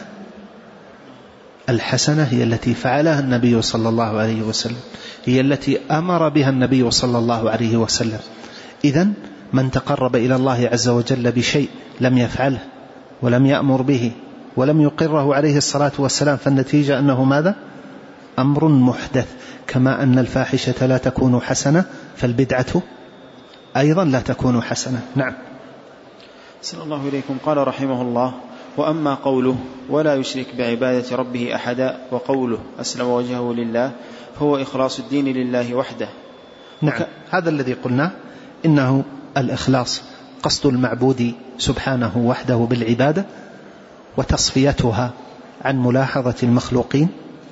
الحسنة هي التي فعلها النبي صلى الله عليه وسلم، هي التي أمر بها النبي صلى الله عليه وسلم. إذن من تقرب إلى الله عز وجل بشيء لم يفعله ولم يأمر به ولم يقره عليه الصلاة والسلام، فالنتيجة أنه ماذا؟ أمر محدث. كما أن الفاحشة لا تكون حسنة، فالبدعة أيضا لا تكون حسنة. نعم. صلى الله إليكم. قال رحمه الله: وأما قوله ولا يشرك بعبادة ربه أحدا، وقوله أسلم وجهه لله، فهو إخلاص الدين لله وحده. نعم. وك... هذا الذي قلنا إنه الإخلاص قصد المعبود سبحانه وحده بالعبادة، وتصفيتها عن ملاحظة المخلوقين،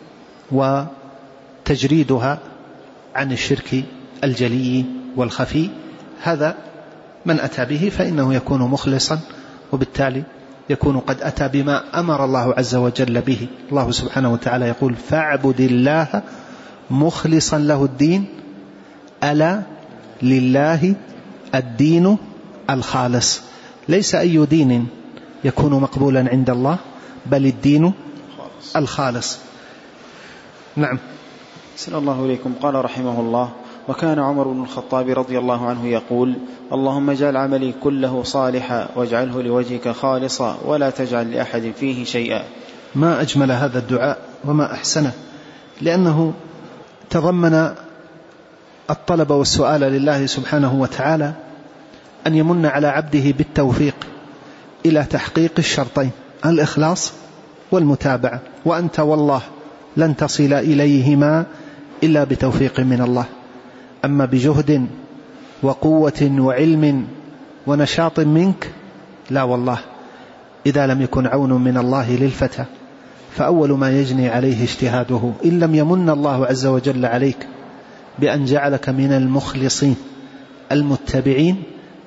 وتجريدها عن الشرك الجلي والخفي. هذا من أتى به فإنه يكون مخلصا، وبالتالي يكون قد أتى بما أمر الله عز وجل به. الله سبحانه وتعالى يقول: فاعبد الله مخلصا له الدين، ألا لله الدين الخالص. ليس أي دين يكون مقبولا عند الله، بل الدين الخالص. نعم. صلى الله إليكم. قال رحمه الله: وكان عمر بن الخطاب رضي الله عنه يقول: اللهم اجعل عملي كله صالحا واجعله لوجهك خالصا ولا تجعل لأحد فيه شيئا. ما أجمل هذا الدعاء وما أحسنه، لأنه تضمن الطلب والسؤال لله سبحانه وتعالى أن يمن على عبده بالتوفيق إلى تحقيق الشرطين: الإخلاص والمتابعة. وأنت والله لن تصل إليهما إلا بتوفيق من الله. أما بجهد وقوة وعلم ونشاط منك لا والله، إذا لم يكن عون من الله للفتى فأول ما يجني عليه اجتهاده. إن لم يمن الله عز وجل عليك بأن جعلك من المخلصين المتبعين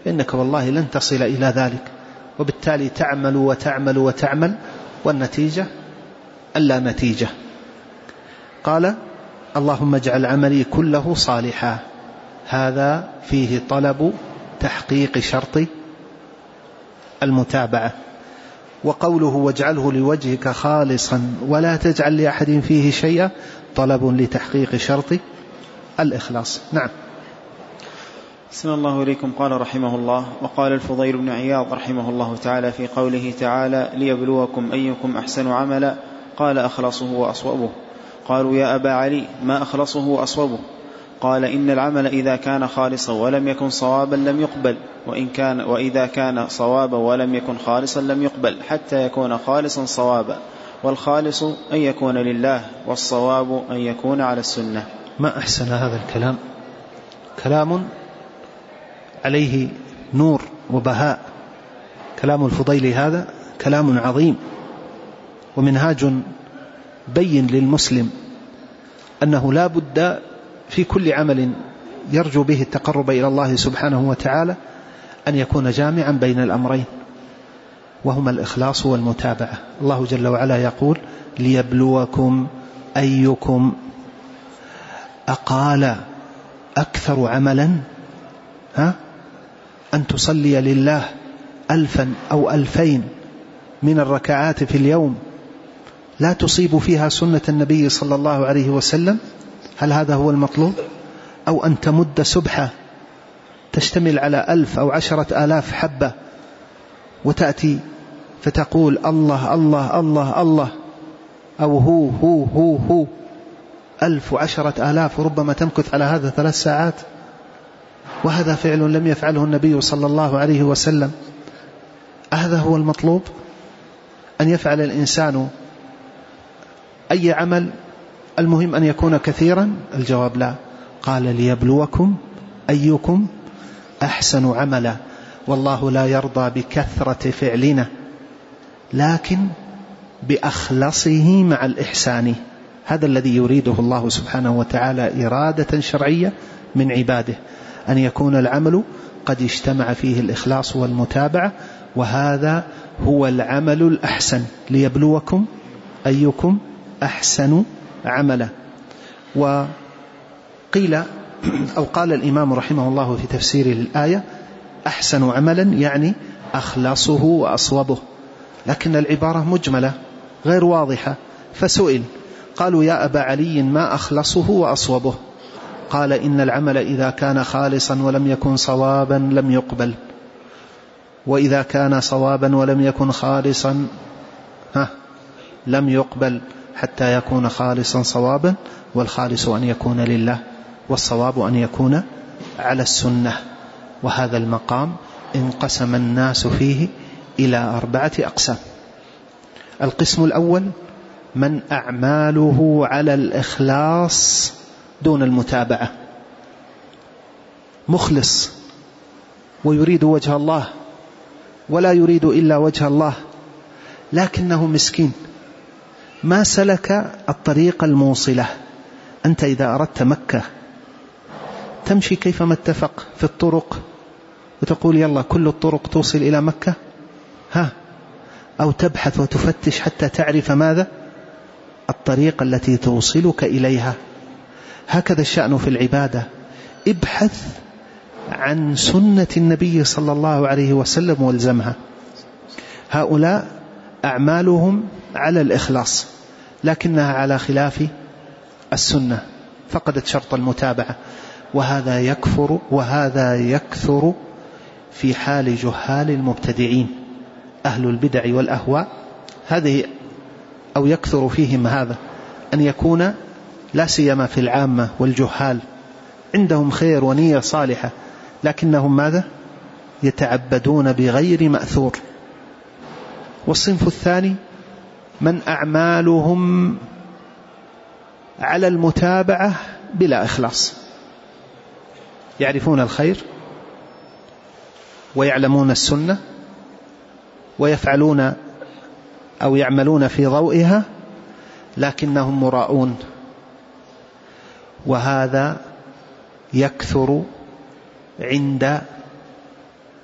فإنك والله لن تصل إلى ذلك، وبالتالي تعمل وتعمل وتعمل والنتيجة ألا نتيجة. قال اللهم اجعل عملي كله صالحا، هذا فيه طلب تحقيق شرط المتابعة. وقوله واجعله لوجهك خالصا ولا تجعل لأحد فيه شيئا طلب لتحقيق شرط الإخلاص. نعم. بسم الله إليكم. قال رحمه الله: وقال الفضيل بن عياض رحمه الله تعالى في قوله تعالى ليبلوكم أيكم أحسن عملا، قال أخلصه وأصوبه. قالوا يا أبا علي ما أخلصه وأصوبه؟ قال إن العمل إذا كان خالصا ولم يكن صوابا لم يقبل، وإن كان وإذا كان صوابا ولم يكن خالصا لم يقبل، حتى يكون خالصا صوابا، والخالص أن يكون لله، والصواب أن يكون على السنة. ما أحسن هذا الكلام، كلام عليه نور وبهاء. كلام الفضيل هذا كلام عظيم ومنهاج بين للمسلم أنه لا بد في كل عمل يرجو به التقرب إلى الله سبحانه وتعالى أن يكون جامعا بين الأمرين، وهما الإخلاص والمتابعة. الله جل وعلا يقول ليبلوكم أيكم أقال أكثر عملا ها أن تصلي لله ألفا أو ألفين من الركعات في اليوم لا تصيب فيها سنة النبي صلى الله عليه وسلم، هل هذا هو المطلوب؟ أو أن تمد سبحة تشتمل على ألف أو عشرة آلاف حبة وتأتي فتقول الله الله الله الله، أو هو هو هو هو ألف وعشرة آلاف، وربما تمكث على هذا ثلاث ساعات، وهذا فعل لم يفعله النبي صلى الله عليه وسلم. هذا هو المطلوب؟ أن يفعل الإنسان أي عمل المهم أن يكون كثيرا؟ الجواب لا. قال ليبلوكم أيكم أحسن عملا، والله لا يرضى بكثرة فعلنا لكن بأخلصه مع الإحسان. هذا الذي يريده الله سبحانه وتعالى إرادة شرعية من عباده، أن يكون العمل قد اجتمع فيه الإخلاص والمتابعة، وهذا هو العمل الأحسن. ليبلوكم أيكم أحسن عملا. وقيل أو قال الإمام رحمه الله في تفسير الآية أحسن عملا يعني أخلصه وأصوبه، لكن العبارة مجملة غير واضحة، فسئل قالوا يا أبا علي ما أخلصه وأصوبه؟ قال إن العمل إذا كان خالصا ولم يكن صوابا لم يقبل، وإذا كان صوابا ولم يكن خالصا ها لم يقبل، حتى يكون خالصا صوابا، والخالص أن يكون لله، والصواب أن يكون على السنة. وهذا المقام انقسم الناس فيه إلى أربعة أقسام. القسم الأول من أعماله على الإخلاص دون المتابعة، مخلص ويريد وجه الله ولا يريد إلا وجه الله، لكنه مسكين ما سلك الطريق الموصلة. أنت إذا أردت مكة تمشي كيفما اتفق في الطرق وتقول يلا كل الطرق توصل إلى مكة، ها أو تبحث وتفتش حتى تعرف ماذا الطريق التي توصلك إليها. هكذا الشأن في العبادة، ابحث عن سنة النبي صلى الله عليه وسلم والزمها. هؤلاء أعمالهم على الإخلاص لكنها على خلاف السنة، فقدت شرط المتابعة، وهذا يكفر وهذا يكثر في حال جهال المبتدعين أهل البدع والأهواء. هذه أو يكثر فيهم هذا أن يكون لا سيما في العامة والجهال عندهم خير ونية صالحة، لكنهم ماذا يتعبدون بغير مأثور. والصنف الثاني من أعمالهم على المتابعة بلا إخلاص، يعرفون الخير ويعلمون السنة ويفعلون أو يعملون في ضوئها، لكنهم مراؤون، وهذا يكثر عند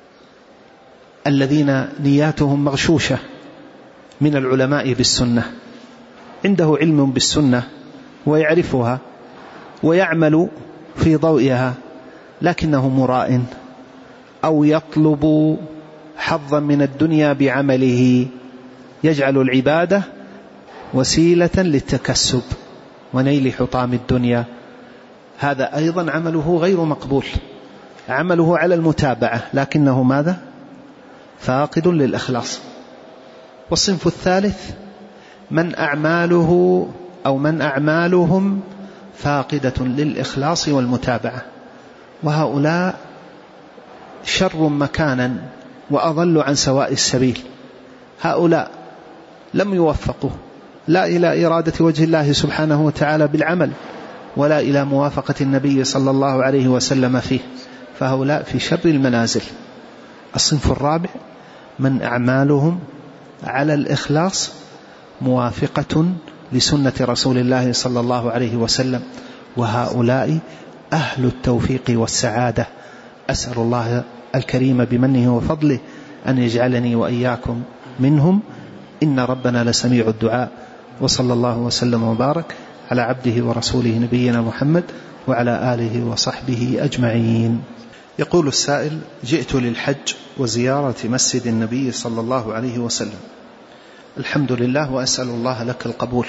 الذين نياتهم مغشوشة من العلماء بالسنة، عنده علم بالسنة ويعرفها ويعمل في ضوئها، لكنه مراء أو يطلب حظا من الدنيا بعمله، يجعل العبادة وسيلة للتكسب ونيل حطام الدنيا، هذا أيضا عمله غير مقبول، عمله على المتابعة لكنه ماذا؟ فاقد للإخلاص. والصنف الثالث من أعماله أو من أعمالهم فاقدة للإخلاص والمتابعة، وهؤلاء شر مكانا وأضل عن سواء السبيل. هؤلاء لم يوفقوا لا إلى إرادة وجه الله سبحانه وتعالى بالعمل ولا إلى موافقة النبي صلى الله عليه وسلم فيه، فهؤلاء في شر المنازل. الصنف الرابع من أعمالهم على الإخلاص موافقة لسنة رسول الله صلى الله عليه وسلم، وهؤلاء أهل التوفيق والسعادة. أسأل الله الكريم بمنه وفضله أن يجعلني وإياكم منهم، إن ربنا لسميع الدعاء. وصلى الله وسلم وبارك على عبده ورسوله نبينا محمد وعلى آله وصحبه أجمعين. يقول السائل: جئت للحج وزيارة مسجد النبي صلى الله عليه وسلم، الحمد لله وأسأل الله لك القبول.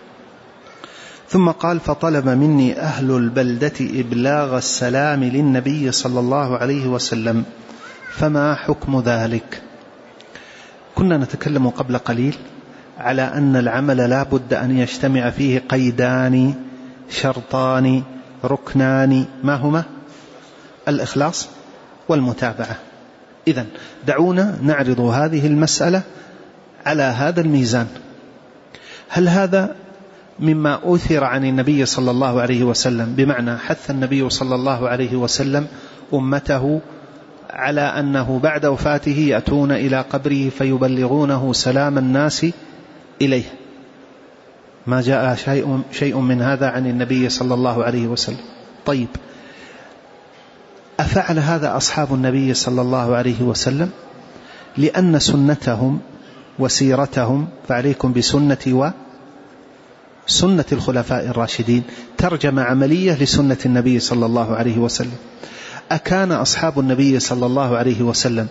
ثم قال: فطلب مني أهل البلدة إبلاغ السلام للنبي صلى الله عليه وسلم، فما حكم ذلك؟ كنا نتكلم قبل قليل على أن العمل لا بد أن يجتمع فيه قيدان شرطان ركنان، ما هما؟ الإخلاص والمتابعة. إذن دعونا نعرض هذه المسألة على هذا الميزان. هل هذا مما أثر عن النبي صلى الله عليه وسلم، بمعنى حث النبي صلى الله عليه وسلم أمته على أنه بعد وفاته يأتون إلى قبره فيبلغونه سلام الناس إليه؟ ما جاء شيء, شيء من هذا عن النبي صلى الله عليه وسلم. طيب، أفعل هذا أصحاب النبي صلى الله عليه وسلم؟ لأن سنتهم وسيرتهم، فعليكم بسنة وسنة الخلفاء الراشدين، ترجمة عملية لسنة النبي صلى الله عليه وسلم. أكان أصحاب النبي صلى الله عليه وسلم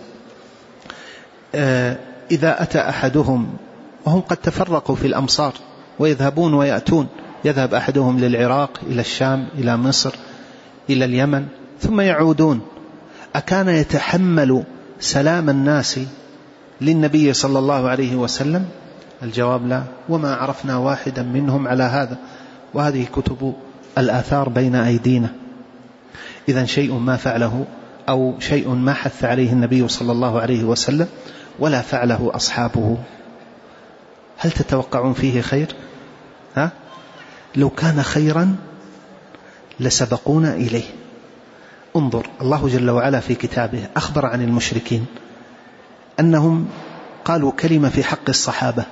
إذا أتى أحدهم، وهم قد تفرقوا في الأمصار ويذهبون ويأتون، يذهب أحدهم للعراق، إلى الشام، إلى مصر، إلى اليمن، ثم يعودون، أكان يتحمل سلام الناس للنبي صلى الله عليه وسلم؟ الجواب لا، وما عرفنا واحدا منهم على هذا، وهذه كتب الآثار بين أيدينا. إذن شيء ما فعله أو شيء ما حث عليه النبي صلى الله عليه وسلم ولا فعله أصحابه، هل تتوقعون فيه خير؟ ها؟ لو كان خيرا لسبقونا إليه. انظر، الله جل وعلا في كتابه أخبر عن المشركين أنهم قالوا كلمة في حق الصحابة،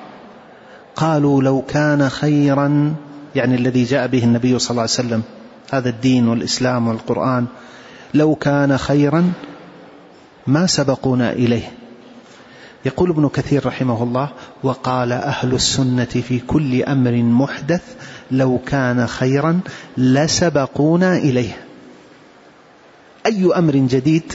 قالوا لو كان خيرا، يعني الذي جاء به النبي صلى الله عليه وسلم، هذا الدين والإسلام والقرآن، لو كان خيرا ما سبقونا إليه. يقول ابن كثير رحمه الله: وقال أهل السنة في كل أمر محدث لو كان خيرا لسبقونا إليه. أي أمر جديد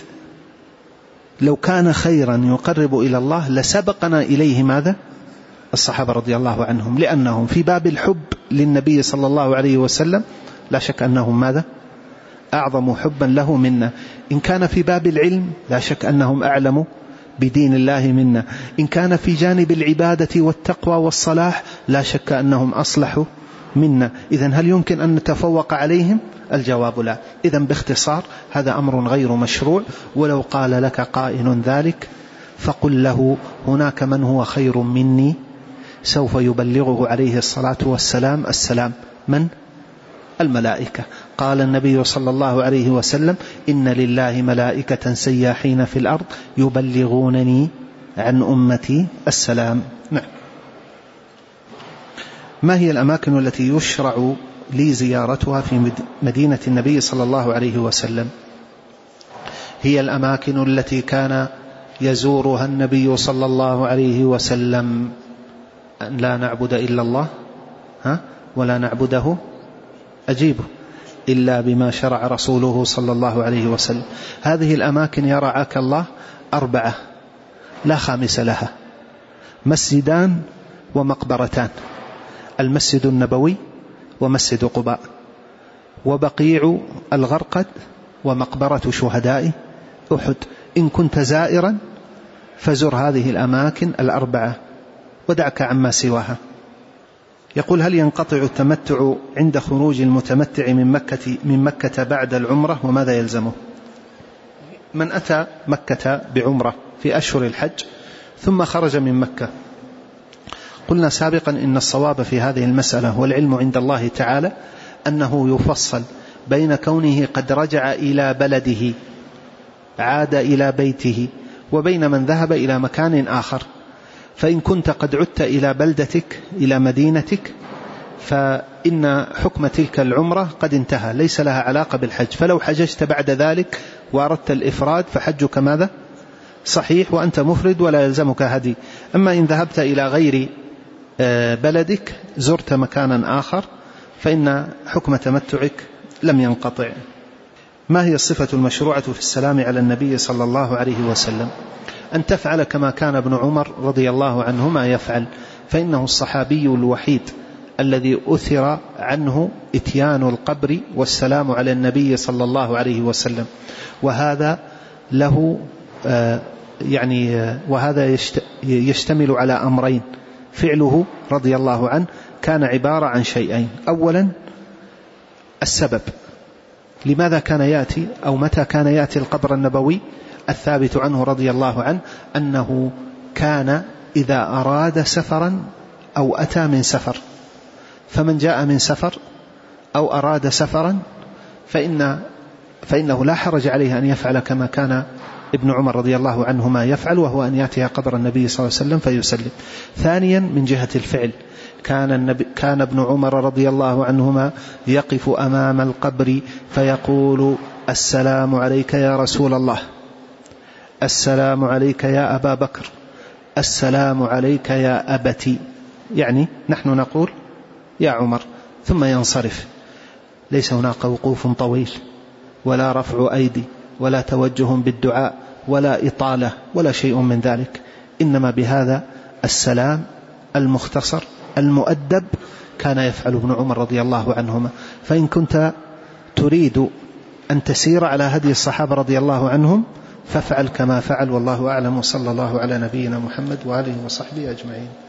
لو كان خيرا يقرب إلى الله لسبقنا إليه ماذا؟ الصحابة رضي الله عنهم، لأنهم في باب الحب للنبي صلى الله عليه وسلم لا شك أنهم ماذا؟ أعظم حبا له منا. إن كان في باب العلم لا شك أنهم أعلم بدين الله منا. إن كان في جانب العبادة والتقوى والصلاح لا شك أنهم أصلح منا. إذن هل يمكن أن نتفوق عليهم؟ الجواب لا. إذن باختصار هذا أمر غير مشروع، ولو قال لك قائل ذلك فقل له هناك من هو خير مني سوف يبلغه عليه الصلاة والسلام السلام. من؟ الملائكة. قال النبي صلى الله عليه وسلم: إن لله ملائكة سياحين في الأرض يبلغونني عن أمتي السلام. نعم. ما هي الأماكن التي يشرع لي زيارتها في مدينة النبي صلى الله عليه وسلم؟ هي الأماكن التي كان يزورها النبي صلى الله عليه وسلم، أن لا نعبد إلا الله ها ولا نعبده أجيبه إلا بما شرع رسوله صلى الله عليه وسلم. هذه الأماكن يا رعاك الله أربعة لا خامس لها: مسجدان ومقبرتان، المسجد النبوي ومسجد قباء وبقيع الغرقد ومقبرة شهداء أحد. إن كنت زائرا فزر هذه الأماكن الأربعة ودعك عما سواها. يقول: هل ينقطع التمتع عند خروج المتمتع من مكة, من مكة بعد العمرة وماذا يلزمه؟ من أتى مكة بعمرة في أشهر الحج ثم خرج من مكة، قلنا سابقا إن الصواب في هذه المسألة والعلم عند الله تعالى أنه يفصل بين كونه قد رجع إلى بلده عاد إلى بيته وبين من ذهب إلى مكان آخر. فإن كنت قد عدت إلى بلدتك إلى مدينتك فإن حكم تلك العمرة قد انتهى، ليس لها علاقة بالحج. فلو حججت بعد ذلك وأردت الإفراد فحجك ماذا؟ صحيح وأنت مفرد ولا يلزمك هدي. أما إن ذهبت إلى غير بلدك زرت مكانا آخر فإن حكم تمتعك لم ينقطع. ما هي الصفة المشروعة في السلام على النبي صلى الله عليه وسلم؟ أن تفعل كما كان ابن عمر رضي الله عنهما يفعل، فإنه الصحابي الوحيد الذي أثر عنه إتيان القبر والسلام على النبي صلى الله عليه وسلم، وهذا له يعني وهذا يشتمل على أمرين. فعله رضي الله عنه كان عبارة عن شيئين: أولا السبب، لماذا كان يأتي أو متى كان يأتي القبر النبوي؟ الثابت عنه رضي الله عنه أنه كان إذا أراد سفرا أو أتى من سفر، فمن جاء من سفر أو أراد سفرا فإن فإنه لا حرج عليه أن يفعل كما كان ابن عمر رضي الله عنهما يفعل، وهو أن يأتي قبر النبي صلى الله عليه وسلم فيسلم. ثانيا من جهة الفعل، كان, النبي كان ابن عمر رضي الله عنهما يقف أمام القبر فيقول: السلام عليك يا رسول الله، السلام عليك يا أبا بكر، السلام عليك يا أبتي، يعني نحن نقول يا عمر، ثم ينصرف. ليس هناك وقوف طويل ولا رفع أيدي ولا توجه بالدعاء ولا إطالة ولا شيء من ذلك، إنما بهذا السلام المختصر المؤدب كان يفعل ابن عمر رضي الله عنهما. فإن كنت تريد أن تسير على هدي الصحابة رضي الله عنهم فافعل كما فعل، والله أعلم، وصلى الله على نبينا محمد وآله وصحبه أجمعين.